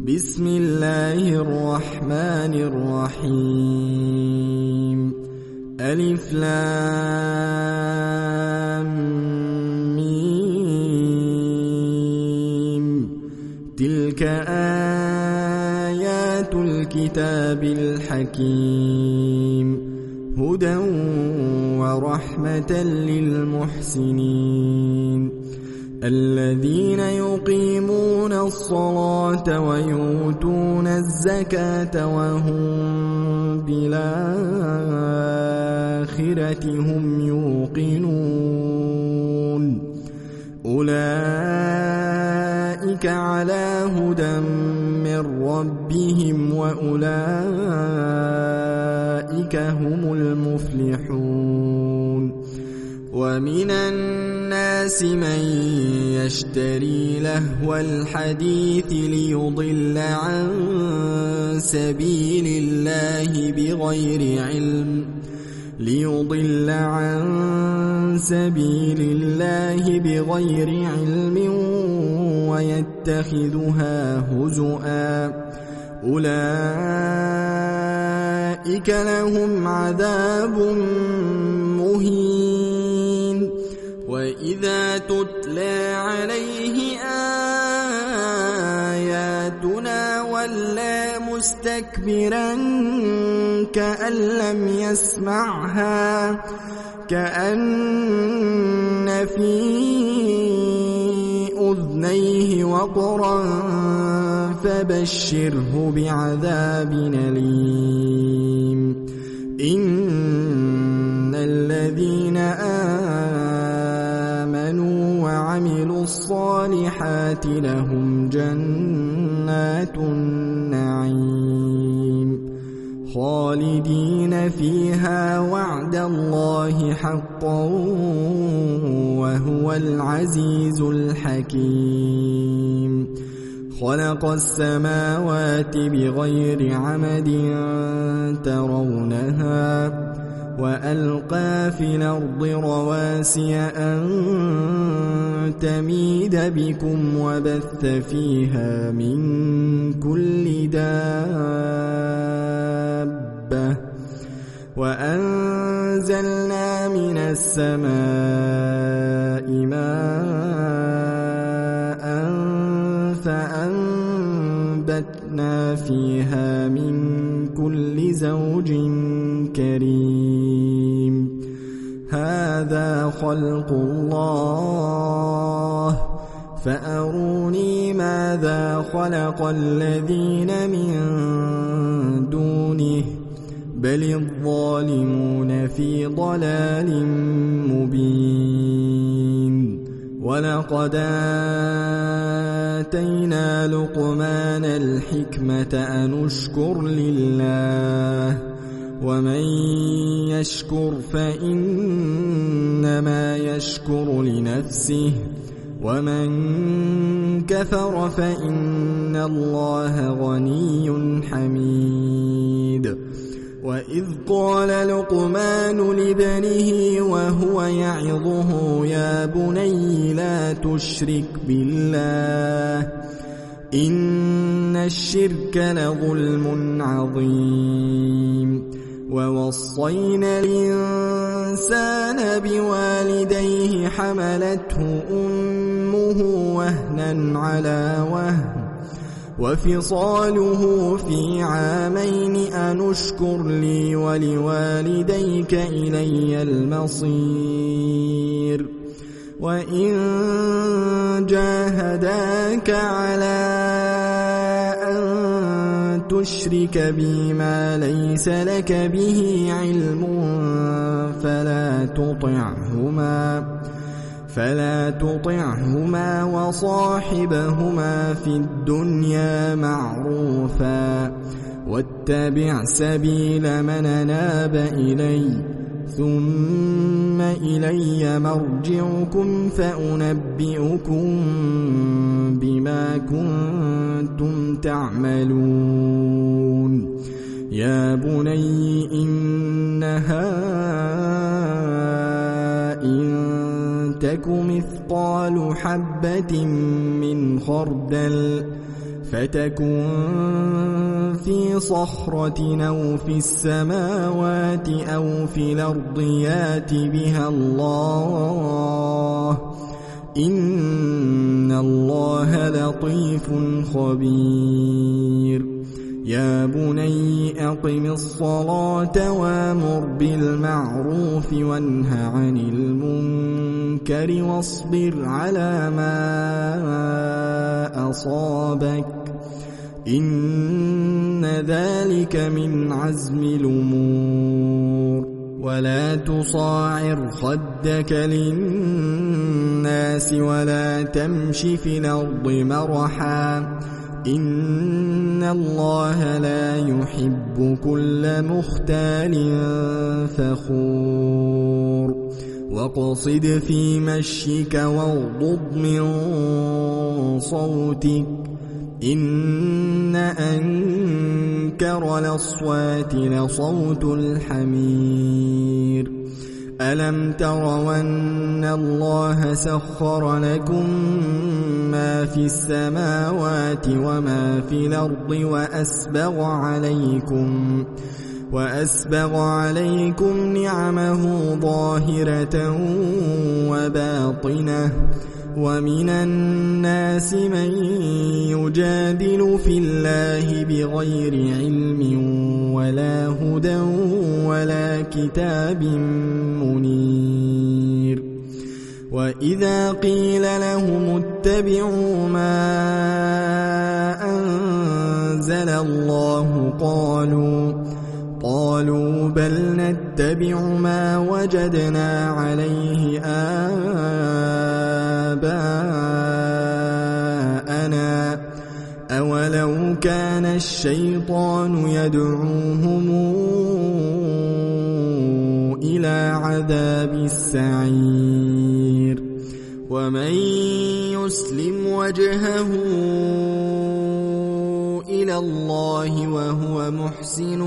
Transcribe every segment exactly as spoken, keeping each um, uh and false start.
بسم الله الرحمن الرحيم ألف لام ميم تلك آيات الكتاب الحكيم هدى ورحمة للمحسنين الذين يقيمون الصلاة ويؤتون الزكاة وهم بالآخرة هم يوقنون أولئك على هدى من ربهم وأولئك هم المفلحون ومن الناس من يشتري لهو الحديث ليضل عن سبيل الله بغير علم ليضل عن سبيل الله بغير علم ويتخذها هزؤا أولئك لهم عذاب مهين وإذا تتلى عليه آياتنا ولى مستكبرا كأن لم يسمعها كأن في أذنيه وقرا فبشره بعذاب أليم إن الذين آمنوا وعملوا الصالحات لهم جنات النعيم خالدين فيها وعد الله حقا وهو العزيز الحكيم خلق السماوات بغير عمد ترونها وألقى في الأرض رواسي أن تميد بكم وبث فيها من كل دابة وأنزلنا من السماء ماء فأنبتنا فيها من كل زوج كريم هذا خلق الله فأروني ماذا خلق الذين من دونه بل الظالمون في ضلال مبين ولقد آتينا لقمان الحكمة أن اشكر لله ومن يشكر فإنما يشكر لنفسه ومن كفر فإن الله غني حميد وإذ قال لقمان لابنه وهو يعظه يا بني لا تشرك بالله إن الشرك لظلم عظيم ووصينا الإنسان بوالديه حملته أمه وهنا على وهن وفصاله في عامين أن اشكر لي ولوالديك إلي المصير وإن جاهداك على أن تشرك بي ما ليس لك به علم فلا تطعهما فلا تطعهما وصاحبهما في الدنيا معروفا واتبع سبيل من أناب إلي ثم إلي مرجعكم فأنبئكم بما كنتم تعملون يا بني إنها إن تك مثقال حبة من خردل فتكن في صخرة أو في السماوات أو في الأرض يات بها الله إن الله لطيف خبير يا بني أقم الصلاة وامر بالمعروف وانه عن المنكر واصبر على ما أصابك إن ذلك من عزم الأمور ولا تصاعر خدك للناس ولا تمش في الأرض مرحا إن الله لا يحب كل مختال فخور واقصد في مشيك واغضض من صوتك إن أنكر الأصوات لصوت الحمير ألم تروا أن الله سخر لكم ما في السماوات وما في الأرض وأسبغ عليكم وأسبغ عليكم نعمه ظاهرة وباطنة ومن الناس من يجادل في الله بغير علم ولا هدى ولا كتاب منير وإذا قيل لهم اتبعوا ما أنزل الله قالوا قالوا بل نتبع ما وجدنا عليه آباءنا أولو كان الشيطان يدعوهم إلى عذاب السعير ومن يسلم وجهه إلى الله وهو محسن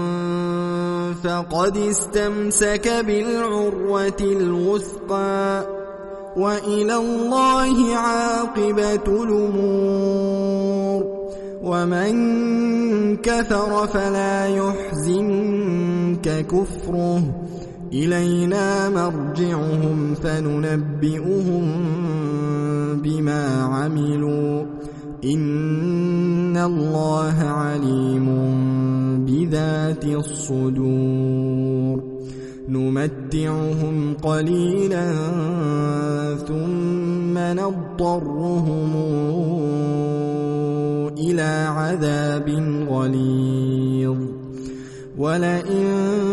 فقد استمسك بالعروة الوثقى وإلى الله عاقبة الأمور ومن كفر فلا يحزنك كفره إلينا مرجعهم فننبئهم بما عملوا إن الله عليم بذات الصدور نمتعهم قليلا ثم نضطرهم إلى عذاب غليظ ولئن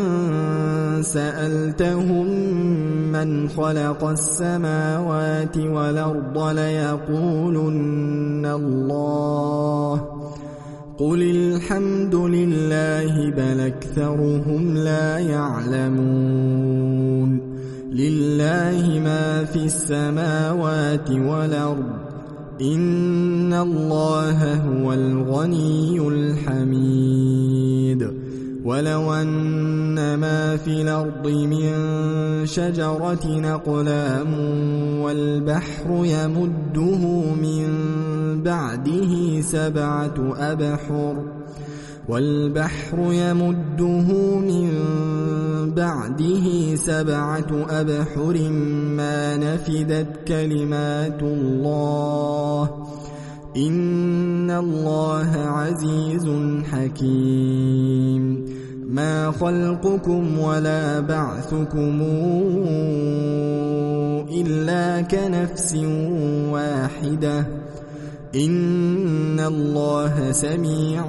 سألتهم من خلق السماوات والأرض ليقولن الله قل الحمد لله بل أكثرهم لا يعلمون لله ما في السماوات والأرض إن الله هو الغني الحميد ولو أن ما في الأرض من شجرة أقلام والبحر يمده من بعده سبعة أبحر والبحر يمده من بعده سبعة أبحر ما نفدت كلمات الله إن الله عزيز حكيم ما خلقكم ولا بعثكم إلا كنفس واحدة إن الله سميع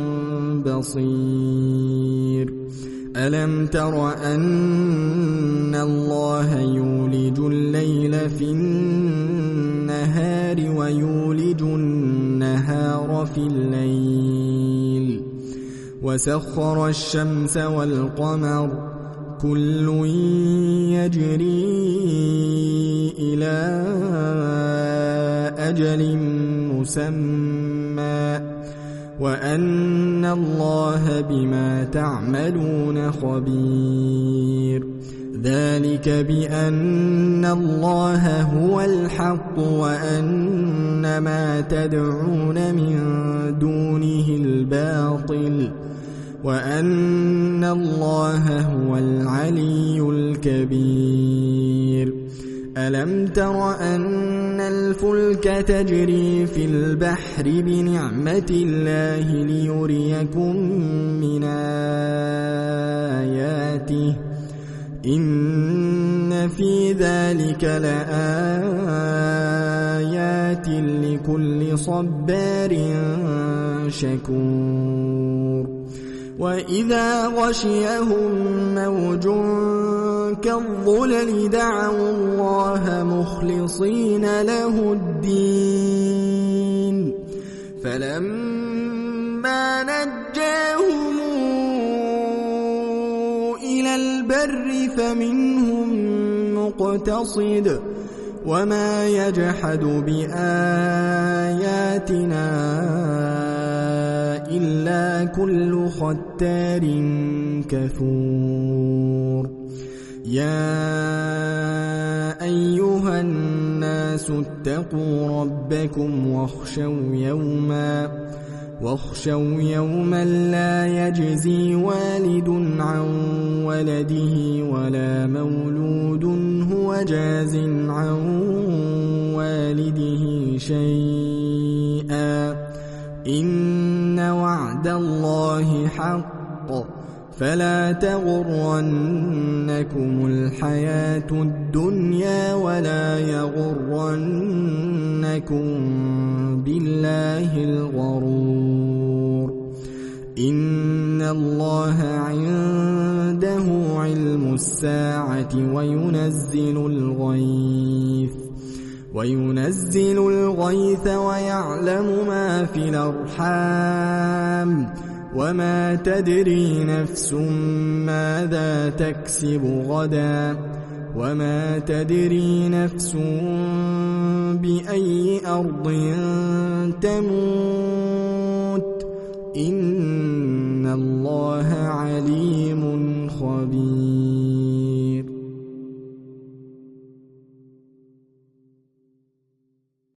بصير ألم تر أن الله يولج الليل في النهار ويولج النهار في الليل وسخر الشمس والقمر كل يجري إلى أجل مسمى وأن الله بما تعملون خبير ذلك بأن الله هو الحق وأن ما تدعون من دونه الباطل وأن الله هو العلي الكبير ألم تر أن الفلك تجري في البحر بنعمة الله ليريكم من آياته إن في ذلك لآيات لكل صبار شكور وإذا غشيهم موج كالظلل دعوا الله مخلصين له الدين فلما نجاهم إلى البر فمنهم مقتصد وما يجحد بآياتنا إلا كل ختار كفور يا أيها الناس اتقوا ربكم واخشوا يوما واخشوا يوما لا يجزي والد عن ولده ولا مولود هو جاز عن والده شيئا إن وعد الله حق فلا تغرنكم الحياة الدنيا ولا يغرنكم بالله الغرور إن الله عنده علم الساعة وينزل الغيث وينزل الغيث ويعلم ما في الأرحام وما تدري نفس ماذا تكسب غدا وما تدري نفس بأي أرض تموت إن الله عليم خبير